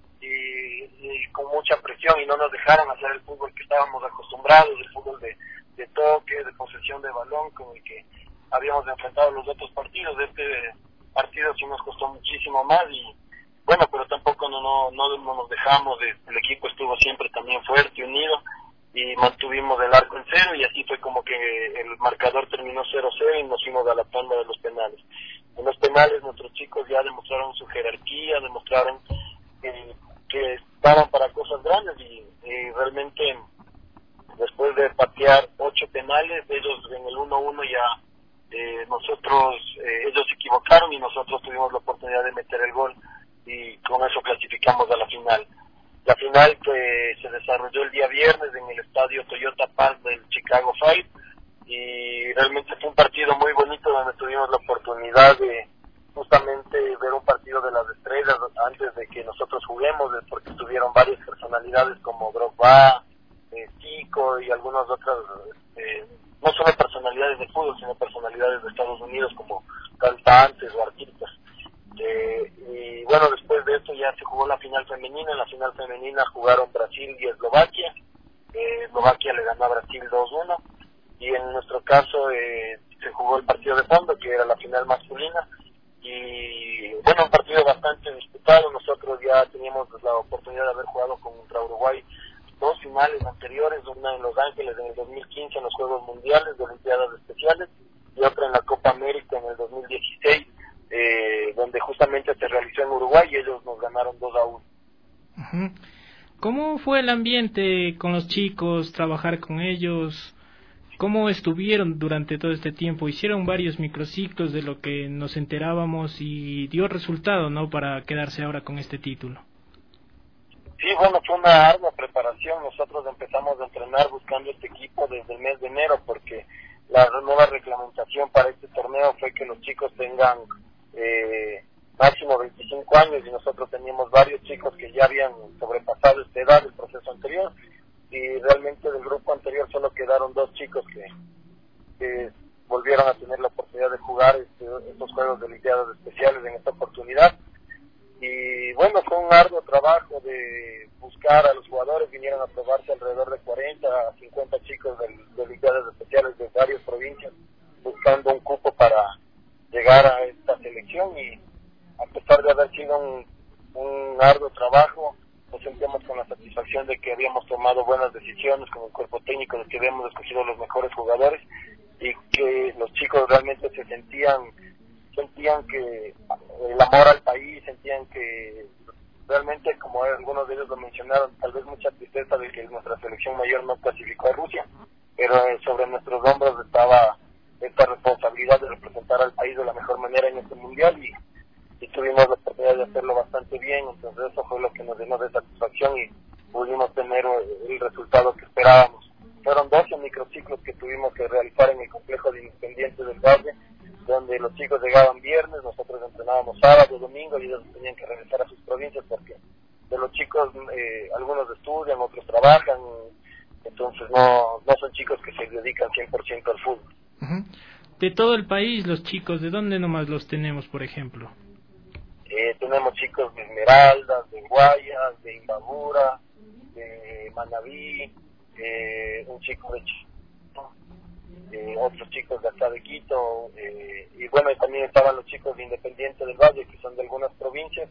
y, y con mucha presión, y no nos dejaron hacer el fútbol que estábamos acostumbrados, el fútbol de, de toque, de posesión de balón, con el que habíamos enfrentado los otros partidos. Este partido sí nos costó muchísimo más, y bueno, pero tampoco no no no, no nos dejamos. De, el equipo estuvo siempre también fuerte y unido, y mantuvimos el arco en cero, y así fue como que el marcador terminó cero cero y nos fuimos a la tanda de los penales. En los penales nuestros chicos ya demostraron su jerarquía, demostraron eh, que estaban para cosas grandes, y eh, realmente después de patear ocho penales, ellos en el uno uno ya Eh, nosotros, eh, ellos se equivocaron y nosotros tuvimos la oportunidad de meter el gol, y con eso clasificamos a la final. La final que se desarrolló el día viernes en el estadio Toyota Park del Chicago Fire, y realmente fue un partido muy bonito donde tuvimos la oportunidad de justamente ver un partido de las estrellas antes de que nosotros juguemos, porque estuvieron varias personalidades como Drogba, eh, Zico y algunas otras, eh, no solo personalidades de fútbol, sino personalidades de Estados Unidos como cantantes o artistas. Eh, y bueno, después de esto ya se jugó la final femenina. En la final femenina jugaron Brasil y Eslovaquia. Eh, Eslovaquia le ganó a Brasil dos uno, y en nuestro caso eh, se jugó el partido de fondo, que era la final masculina, y bueno, un partido bastante disputado. Nosotros ya teníamos la oportunidad de haber jugado contra Uruguay dos finales anteriores, una en Los Ángeles en el dos mil quince en los Juegos Mundiales de Olimpiadas Especiales, y otra en la Copa América en el dos mil dieciséis, eh, donde justamente se realizó en Uruguay, y ellos nos ganaron dos a uno. Uh-huh. ¿Cómo fue el ambiente con los chicos, trabajar con ellos? ¿Cómo estuvieron durante todo este tiempo? Hicieron varios microciclos de lo que nos enterábamos, y dio resultado, ¿no?, para quedarse ahora con este título. Sí, bueno, fue una ardua preparación. Nosotros empezamos a entrenar buscando este equipo desde el mes de enero, porque la nueva reglamentación para este torneo fue que los chicos tengan eh, máximo veinticinco años, y nosotros teníamos varios chicos que ya habían sobrepasado esta edad del proceso anterior, y realmente del grupo anterior solo quedaron dos chicos que, que volvieron a tener la oportunidad de jugar este, estos Juegos de Olimpiadas Especiales en esta oportunidad. Y bueno, fue un arduo trabajo de buscar a los jugadores. Vinieron a probarse alrededor de cuarenta a cincuenta chicos de, de Olimpiadas Especiales de varias provincias, buscando un cupo para llegar a esta selección, y a pesar de haber sido un, un arduo trabajo, nos sentíamos con la satisfacción de que habíamos tomado buenas decisiones con el cuerpo técnico, de que habíamos escogido los mejores jugadores y que los chicos realmente se sentían sentían que el amor al país, sentían que realmente, como algunos de ellos lo mencionaron, tal vez mucha tristeza de que nuestra selección mayor no clasificó a Rusia, pero eh, sobre nuestros hombros estaba esta responsabilidad de representar al país de la mejor manera en este mundial y, y tuvimos la oportunidad de hacerlo bastante bien. Entonces eso fue lo que nos llenó de satisfacción y pudimos tener el resultado que esperábamos. Fueron doce microciclos que tuvimos que realizar en el complejo de Independiente del Valle, donde los chicos llegaban viernes, nosotros entrenábamos sábado, domingo y ellos tenían que regresar a sus provincias porque de los chicos eh, algunos estudian, otros trabajan, entonces no, no son chicos que se dedican cien por ciento al fútbol. Uh-huh. De todo el país, los chicos, ¿de dónde nomás los tenemos, por ejemplo? Eh, tenemos chicos de Esmeraldas, de Guayas, de Imbabura, de Manabí, eh, un chico de Chito, eh, otros chicos de acá de Quito, eh, y bueno, y también estaban los chicos de Independiente del Valle, que son de algunas provincias,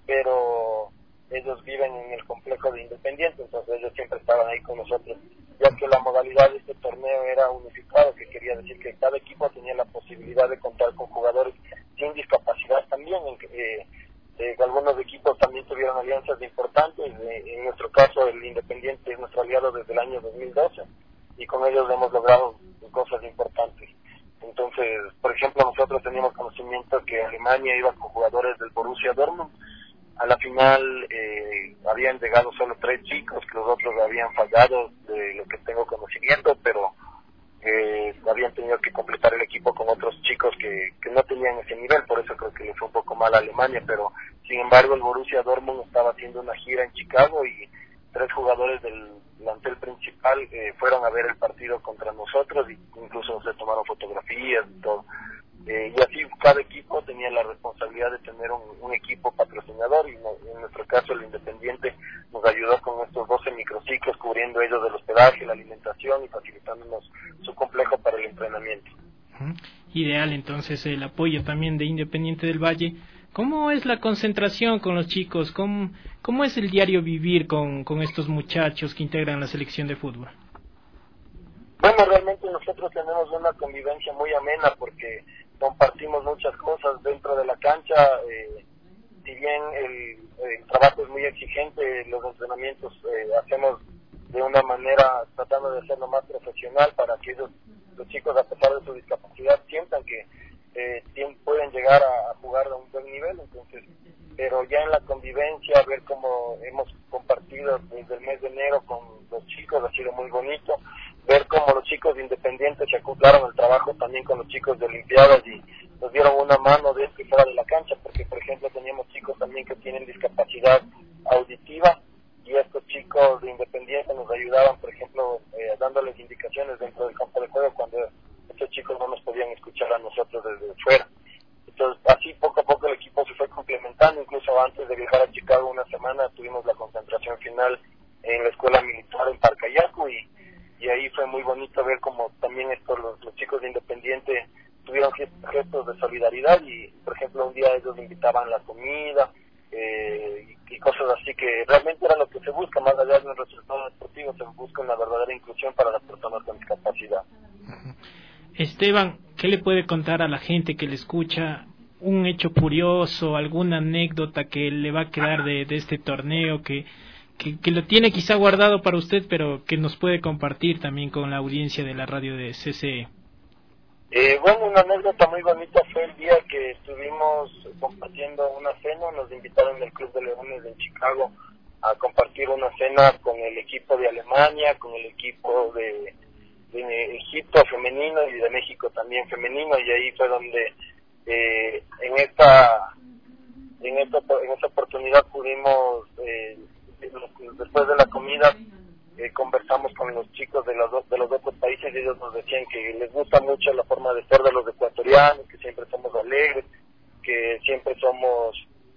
pero ellos viven en el complejo de Independiente, entonces ellos siempre estaban ahí con nosotros, ya que la modalidad de este torneo era unificado, que quería decir que cada equipo tenía la posibilidad de contar con jugadores sin discapacidad también. Eh, eh, algunos equipos también tuvieron alianzas importantes, eh, en nuestro caso el Independiente es nuestro aliado desde el año dos mil doce y con ellos hemos logrado cosas importantes. Entonces, por ejemplo, nosotros teníamos conocimiento que Alemania iba con jugadores del Borussia Dortmund. A la final eh, habían llegado solo tres chicos, que los otros habían fallado, de lo que tengo conocimiento, pero eh, habían tenido que completar el equipo con otros chicos que, que no tenían ese nivel, por eso creo que le fue un poco mal a Alemania, pero sin embargo el Borussia Dortmund estaba haciendo una gira en Chicago y tres jugadores del plantel principal eh, fueron a ver el partido contra nosotros, y incluso se tomaron fotografías y todo. Eh, y así cada equipo tenía la responsabilidad de tener un, un equipo patrocinador y no, en nuestro caso el Independiente nos ayudó con estos doce microciclos, cubriendo ellos del hospedaje, la alimentación y facilitándonos su complejo para el entrenamiento. Uh-huh. Ideal entonces el apoyo también de Independiente del Valle. ¿Cómo es la concentración con los chicos? ¿Cómo, cómo es el diario vivir con, con estos muchachos que integran la selección de fútbol? Bueno, realmente nosotros tenemos una convivencia muy amena porque compartimos muchas cosas dentro de la cancha. Eh, si bien el, el trabajo es muy exigente, los entrenamientos eh, hacemos de una manera tratando de hacerlo más profesional para que ellos, los chicos, a pesar de su discapacidad, sientan que eh, pueden llegar a, a jugar a un buen nivel. Entonces, pero ya en la convivencia, ver cómo hemos compartido desde el mes de enero con los chicos ha sido muy bonito. Ver cómo los chicos de Independiente se acoplaron al trabajo también con los chicos de Olimpiadas y nos dieron una mano de esto y fuera de la cancha, porque por ejemplo teníamos chicos también que tienen discapacidad auditiva y estos chicos de Independiente nos ayudaban, por ejemplo, eh, dándoles indicaciones dentro del campo de juego cuando estos chicos no nos podían escuchar a nosotros desde fuera. Entonces así poco a poco el equipo se fue complementando, incluso antes de viajar a Chicago una semana tuvimos la concentración final en la escuela militar en Parcayacu y y ahí fue muy bonito ver como también estos los, los chicos de Independiente tuvieron gestos de solidaridad y por ejemplo un día ellos invitaban la comida eh, y, y cosas así que realmente era lo que se busca, más allá de un resultado deportivo se busca una verdadera inclusión para las personas con discapacidad. Esteban, ¿qué le puede contar a la gente que le escucha un hecho curioso, alguna anécdota que le va a quedar de, de este torneo que Que, que lo tiene quizá guardado para usted, pero que nos puede compartir también con la audiencia de la radio de C C E? Eh, bueno, una anécdota muy bonita fue el día que estuvimos compartiendo una cena, nos invitaron del Club de Leones de Chicago a compartir una cena con el equipo de Alemania, con el equipo de, de Egipto femenino y de México también femenino, y ahí fue donde eh, en esta en esta en esta oportunidad pudimos eh, después de la comida eh, conversamos con los chicos de los, dos, de los otros países y ellos nos decían que les gusta mucho la forma de ser de los ecuatorianos, que siempre somos alegres, que siempre somos,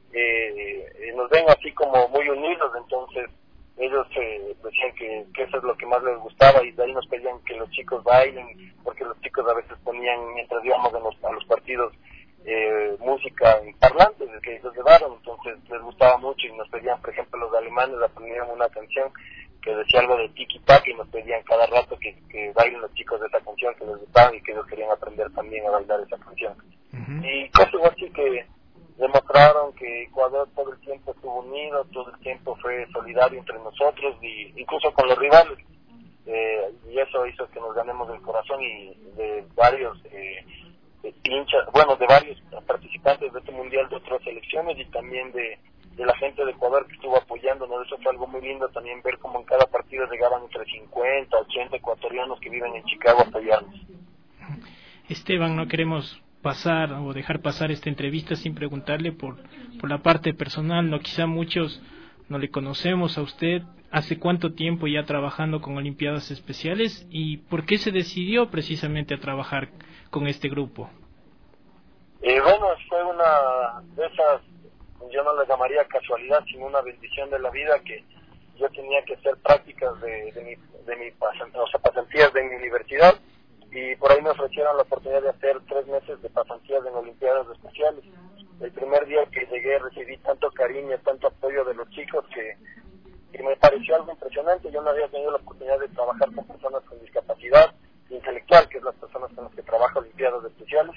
eh, nos ven así como muy unidos, entonces ellos eh, decían que, que eso es lo que más les gustaba y de ahí nos pedían que los chicos bailen, porque los chicos a veces ponían, mientras íbamos a los, a los partidos, eh, música en parlantes que ellos llevaron, entonces les gustaba mucho y nos pedían, por ejemplo, los alemanes aprendieron una canción que decía algo de tiki taka y nos pedían cada rato que, que bailen los chicos de esa canción que les gustaba y que ellos querían aprender también a bailar esa canción. Uh-huh. Y cosas así que demostraron que Ecuador todo el tiempo estuvo unido, todo el tiempo fue solidario entre nosotros y incluso con los rivales, eh, y eso hizo que nos ganemos el corazón y de varios eh, de hinchas, bueno, de varios participantes de este mundial de otras selecciones y también de, de la gente de Ecuador que estuvo apoyándonos. Eso fue algo muy lindo también, ver cómo en cada partido llegaban entre cincuenta, ochenta ecuatorianos que viven en Chicago a apoyarnos. Esteban, no queremos pasar o dejar pasar esta entrevista sin preguntarle por, por la parte personal, no, quizá muchos no le conocemos a usted. ¿Hace cuánto tiempo ya trabajando con Olimpiadas Especiales y por qué se decidió precisamente a trabajar con este grupo? Eh, bueno, fue una de esas, yo no le llamaría casualidad, sino una bendición de la vida, que yo tenía que hacer prácticas de, de mi, de mi o sea, pasantías de mi universidad, y por ahí me ofrecieron la oportunidad de hacer tres meses de pasantías en Olimpiadas Especiales. El primer día que llegué recibí tanto cariño, tanto apoyo de los chicos que, que me pareció algo impresionante. Yo no había tenido la oportunidad de trabajar con personas con discapacidad intelectual, que es las personas con las que trabajo Olimpiadas Especiales,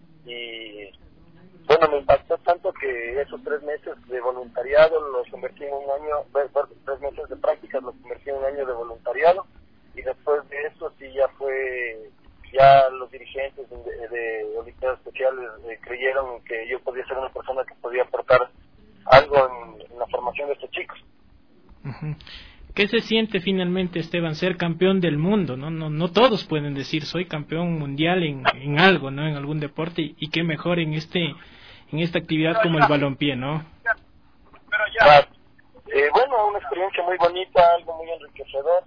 y bueno, me impactó tanto que esos tres meses de voluntariado los convertí en un año, bueno, tres meses de prácticas los convertí en un año de voluntariado, y después de eso sí ya fue, ya los dirigentes de, de Olimpiadas Especiales eh, creyeron que yo podía ser una persona que podía aportar algo en, en la formación de estos chicos. Uh-huh. ¿Qué se siente finalmente, Esteban, ser campeón del mundo? No, no, no todos pueden decir soy campeón mundial en, en algo, ¿no? En algún deporte, y, y qué mejor en este, en esta actividad como el balompié, ¿no? Claro. Eh, bueno, una experiencia muy bonita, algo muy enriquecedor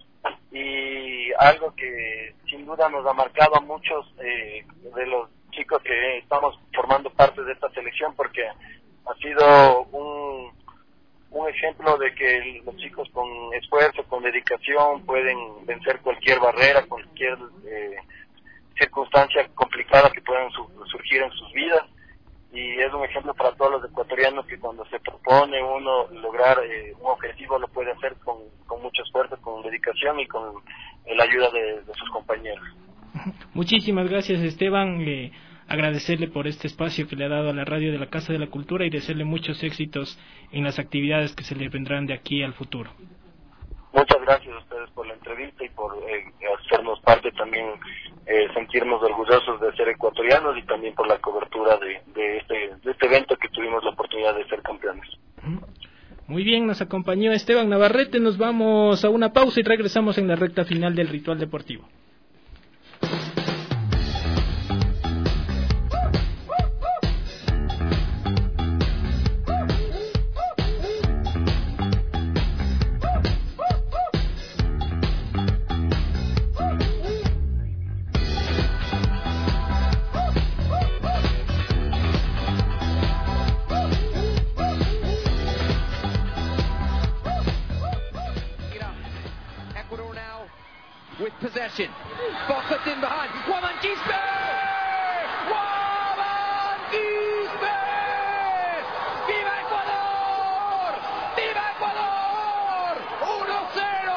y algo que sin duda nos ha marcado a muchos eh, de los chicos que estamos formando parte de esta selección, porque ha sido un un ejemplo de que los chicos con esfuerzo, con dedicación pueden vencer cualquier barrera, cualquier eh, circunstancia complicada que puedan su, surgir en sus vidas, y es un ejemplo para todos los ecuatorianos que cuando se propone uno lograr eh, un objetivo lo puede hacer con, con mucho esfuerzo, con dedicación y con eh, la ayuda de, de sus compañeros. Muchísimas gracias, Esteban. Eh, agradecerle por este espacio que le ha dado a la radio de la Casa de la Cultura y desearle muchos éxitos en las actividades que se le vendrán de aquí al futuro. Muchas gracias a ustedes por la entrevista y por eh, hacernos parte también, eh, sentirnos orgullosos de ser ecuatorianos, y también por la cobertura de, de, este, de este evento que tuvimos la oportunidad de ser campeones. Muy bien, nos acompañó Esteban Navarrete. Nos vamos a una pausa y regresamos en la recta final del Ritual Deportivo. Possession. Ball clipped in behind. Guaman Quispe! Guaman Quispe! ¡Viva Ecuador! ¡Viva Ecuador! uno cero.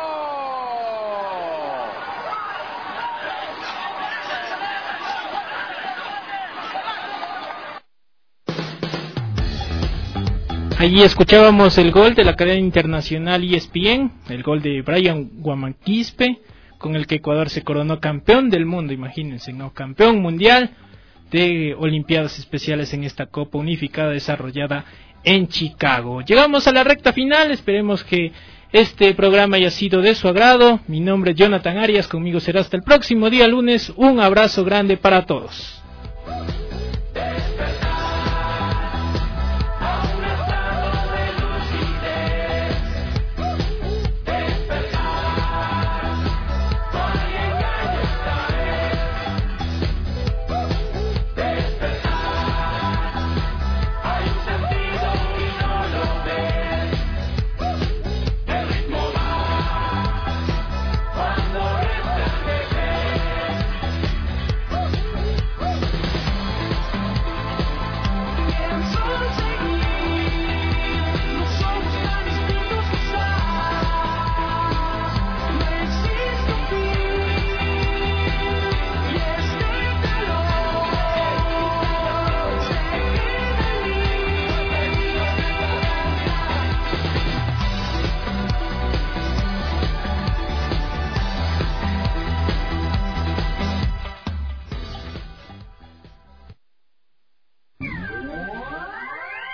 Allí escuchábamos el gol de la cadena internacional E S P N, el gol de Brian Guaman Quispe, con el que Ecuador se coronó campeón del mundo, imagínense, ¿no? Campeón mundial de Olimpiadas Especiales en esta Copa Unificada desarrollada en Chicago. Llegamos a la recta final, esperemos que este programa haya sido de su agrado. Mi nombre es Jonathan Arias, conmigo será hasta el próximo día lunes. Un abrazo grande para todos.